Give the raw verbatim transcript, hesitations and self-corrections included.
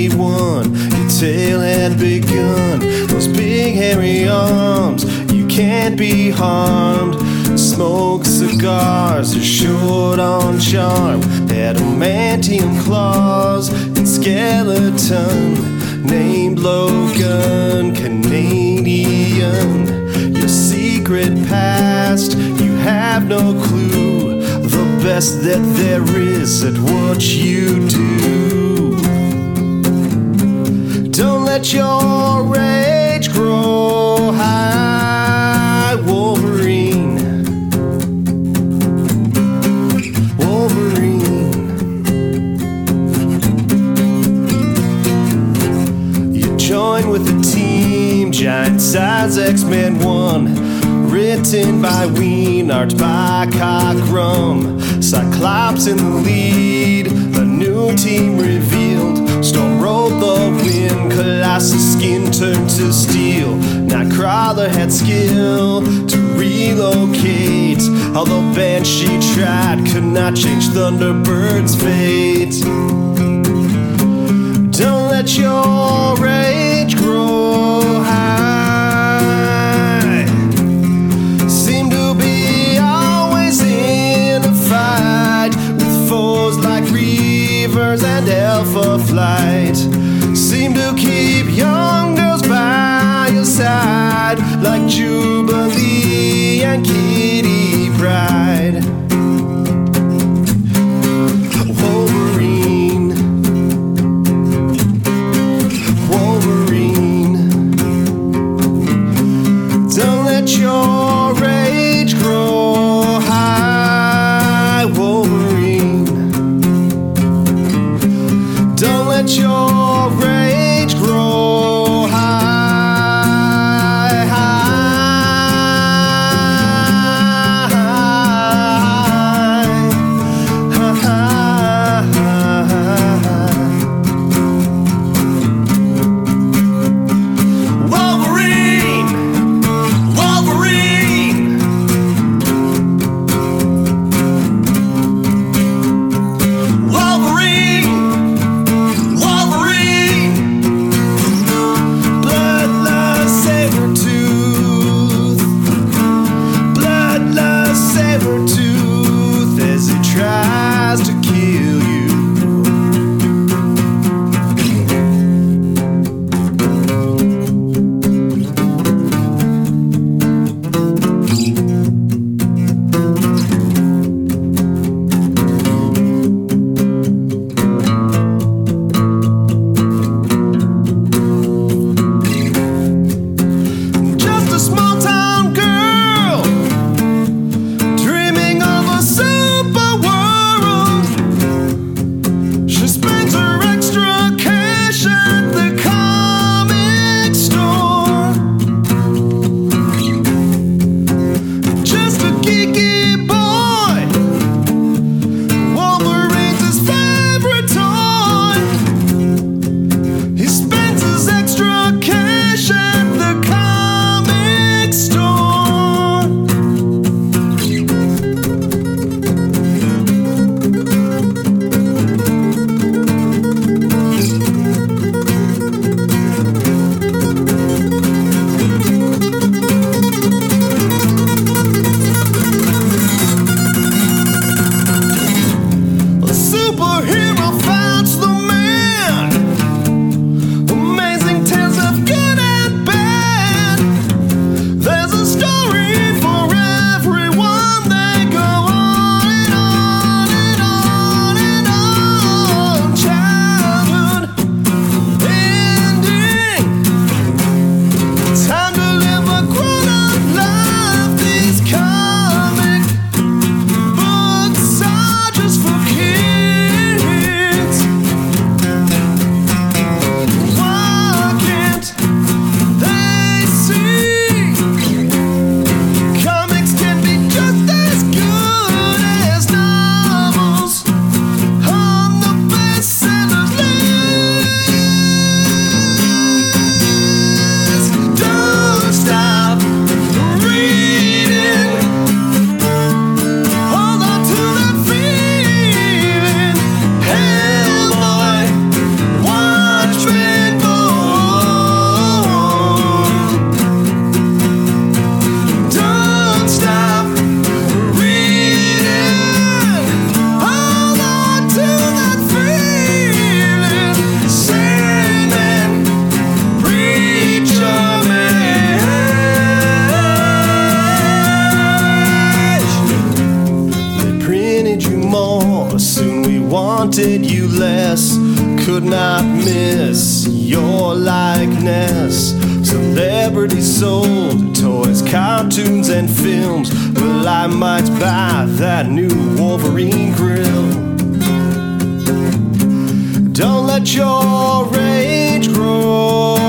twenty-one, your tail had begun. Those big hairy arms, you can't be harmed. Smoke cigars, you're short on charm. Adamantium claws and skeleton, named Logan, Canadian. Your secret past, you have no clue. The best that there is at what you do. Don't let your rage grow high, Wolverine. Wolverine. You join with the team, Giant Size X-Men one. Written by Ween, art by Cockrum. Cyclops in the lead, a new team revealed. Storm rolled the wind, Colossus skin turned to steel. Nightcrawler had skill to relocate, although Banshee tried, could not change Thunderbird's fate. Don't let your rage grow high. And Alpha Flight seem to keep young girls by your side, like Jubilee and Kitty Pryde. Wolverine, Wolverine. wanted you less, could not miss your likeness. Celebrities sold toys, cartoons and films. Well, I might buy that new Wolverine grill. Don't let your rage grow.